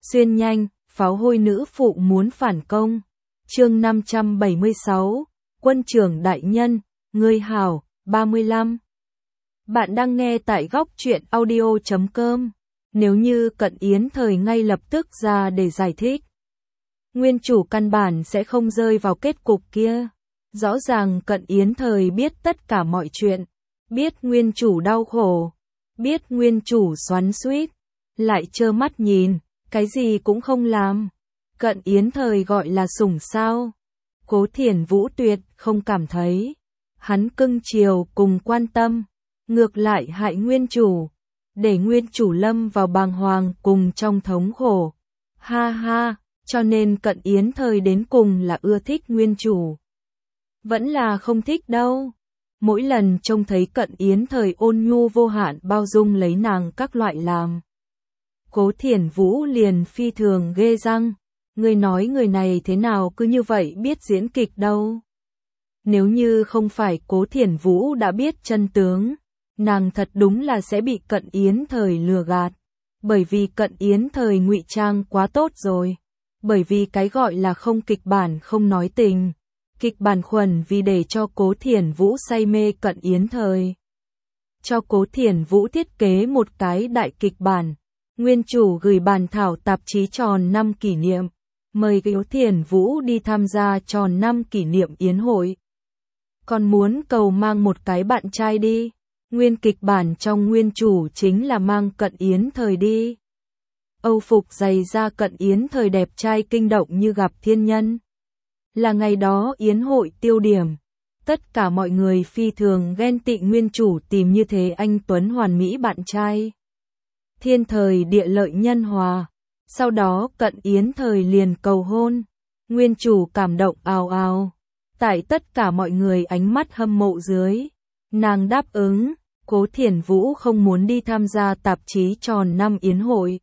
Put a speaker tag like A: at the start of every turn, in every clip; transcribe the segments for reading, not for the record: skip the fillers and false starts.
A: Xuyên nhanh, pháo hôi nữ phụ muốn phản công. Chương 576, Quân trưởng đại nhân, ngươi hảo, 35. Bạn đang nghe tại góc truyện audio.com. Nếu như Cận Yến Thời ngay lập tức ra để giải thích, nguyên chủ căn bản sẽ không rơi vào kết cục kia. Rõ ràng Cận Yến Thời biết tất cả mọi chuyện, biết nguyên chủ đau khổ, biết nguyên chủ xoắn xuýt, lại trơ mắt nhìn, cái gì cũng không làm. Cận Yến Thời gọi là sủng sao? Cố Thiển Vũ tuyệt không cảm thấy hắn cưng chiều cùng quan tâm, ngược lại hại nguyên chủ, để nguyên chủ lâm vào bàng hoàng cùng trong thống khổ. Ha ha, cho nên Cận Yến Thời đến cùng là ưa thích nguyên chủ, vẫn là không thích đâu. Mỗi lần trông thấy Cận Yến Thời ôn nhu vô hạn bao dung lấy nàng các loại làm, Cố Thiển Vũ liền phi thường ghê răng. Người nói người này thế nào cứ như vậy biết diễn kịch đâu. Nếu như không phải Cố Thiển Vũ đã biết chân tướng, nàng thật đúng là sẽ bị Cận Yến Thời lừa gạt. Bởi vì Cận Yến Thời ngụy trang quá tốt rồi. Bởi vì cái gọi là không kịch bản không nói tình. Kịch bản khuẩn vì để cho Cố Thiển Vũ say mê Cận Yến Thời. Cho Cố Thiển Vũ thiết kế một cái đại kịch bản. Nguyên chủ gửi bản thảo tạp chí tròn 5 kỷ niệm. Mời Cố Thiển Vũ đi tham gia tròn 5 kỷ niệm yến hội. Còn muốn cầu mang một cái bạn trai đi. Nguyên kịch bản trong nguyên chủ chính là mang Cận Yến Thời đi. Âu phục giày da Cận Yến Thời đẹp trai kinh động như gặp thiên nhân. Là ngày đó yến hội tiêu điểm. Tất cả mọi người phi thường ghen tị nguyên chủ tìm như thế anh tuấn hoàn mỹ bạn trai. Thiên thời địa lợi nhân hòa. Sau đó Cận Yến Thời liền cầu hôn. Nguyên chủ cảm động ào ào. Tại tất cả mọi người ánh mắt hâm mộ dưới, nàng đáp ứng. Cố Thiển Vũ không muốn đi tham gia tạp chí tròn 5 yến hội.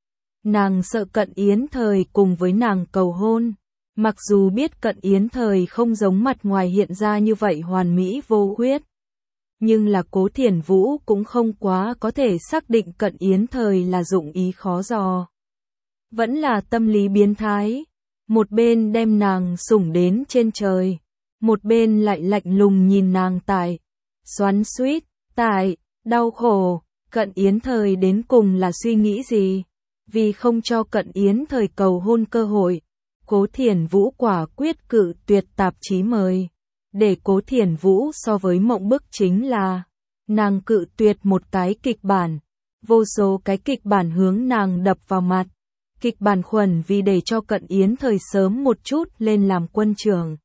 A: Nàng sợ Cận Yến Thời cùng với nàng cầu hôn. Mặc dù biết Cận Yến Thời không giống mặt ngoài hiện ra như vậy hoàn mỹ vô khuyết, nhưng là Cố Thiển Vũ cũng không quá có thể xác định Cận Yến Thời là dụng ý khó dò, vẫn là tâm lý biến thái. Một bên đem nàng sủng đến trên trời, một bên lại lạnh lùng nhìn nàng tại xoắn xuýt, tại đau khổ. Cận Yến Thời đến cùng là suy nghĩ gì? Vì không cho Cận Yến Thời cầu hôn cơ hội, Cố Thiển Vũ quả quyết cự tuyệt tạp chí mời. Để Cố Thiển Vũ so với mộng bức chính là, nàng cự tuyệt một cái kịch bản, vô số cái kịch bản hướng nàng đập vào mặt. Kịch bản khuẩn vì để cho Cận Yến Thời sớm một chút lên làm quân trưởng,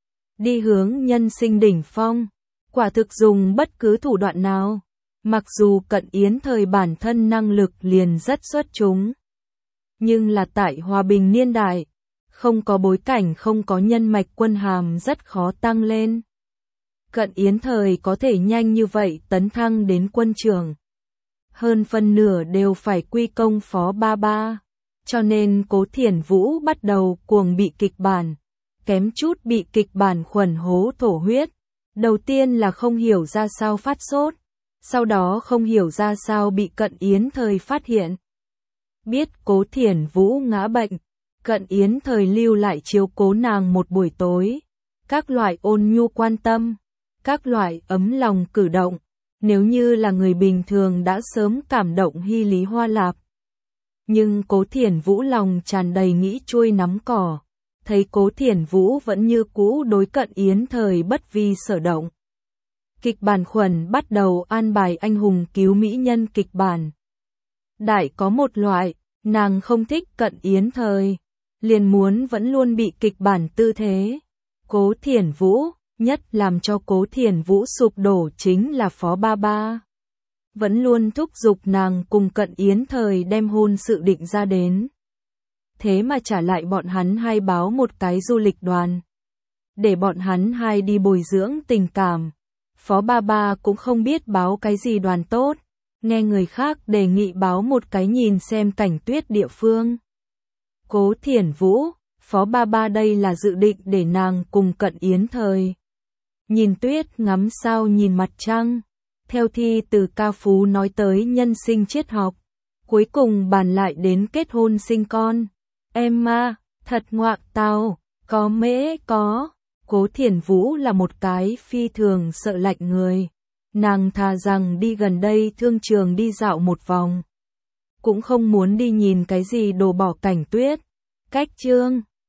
A: đi hướng nhân sinh đỉnh phong. Quả thực dùng bất cứ thủ đoạn nào. Mặc dù Cận Yến Thời bản thân năng lực liền rất xuất chúng, nhưng là tại hòa bình niên đại, không có bối cảnh không có nhân mạch quân hàm rất khó tăng lên. Cận Yến Thời có thể nhanh như vậy tấn thăng đến quân trưởng, hơn phân nửa đều phải quy công Phó Ba Ba. Cho nên Cố Thiển Vũ bắt đầu cuồng bị kịch bản, kém chút bị kịch bản khuẩn hố thổ huyết. Đầu tiên là không hiểu ra sao phát sốt, sau đó không hiểu ra sao bị Cận Yến Thời phát hiện. Biết Cố Thiển Vũ ngã bệnh, Cận Yến Thời lưu lại chiếu cố nàng một buổi tối. Các loại ôn nhu quan tâm, các loại ấm lòng cử động, nếu như là người bình thường đã sớm cảm động hy lý hoa lạp. Nhưng Cố Thiển Vũ lòng tràn đầy nghĩ chuôi nắm cỏ. Thấy Cố Thiển Vũ vẫn như cũ đối Cận Yến Thời bất vi sở động. Kịch bản khuẩn bắt đầu an bài anh hùng cứu mỹ nhân kịch bản. Đại có một loại, nàng không thích Cận Yến Thời, liền muốn vẫn luôn bị kịch bản tư thế. Cố Thiển Vũ, nhất làm cho Cố Thiển Vũ sụp đổ chính là Phó Ba Ba. Vẫn luôn thúc giục nàng cùng Cận Yến Thời đem hôn sự định ra đến. Thế mà trả lại bọn hắn hai báo một cái du lịch đoàn, để bọn hắn hai đi bồi dưỡng tình cảm. Phó Ba Ba cũng không biết báo cái gì đoàn tốt, nghe người khác đề nghị báo một cái nhìn xem cảnh tuyết địa phương. Cố Thiển Vũ, Phó Ba Ba đây là dự định để nàng cùng Cận Yến Thời nhìn tuyết ngắm sao nhìn mặt trăng. Theo thi từ ca phú nói tới nhân sinh triết học, Cuối cùng bàn lại đến kết hôn sinh con. Emma, thật ngoạc tào, có mễ có. Cố Thiển Vũ là một cái phi thường sợ lạnh người. Nàng thà rằng đi gần đây thương trường đi dạo một vòng. Cũng không muốn đi nhìn cái gì đồ bỏ cảnh tuyết. Cách chương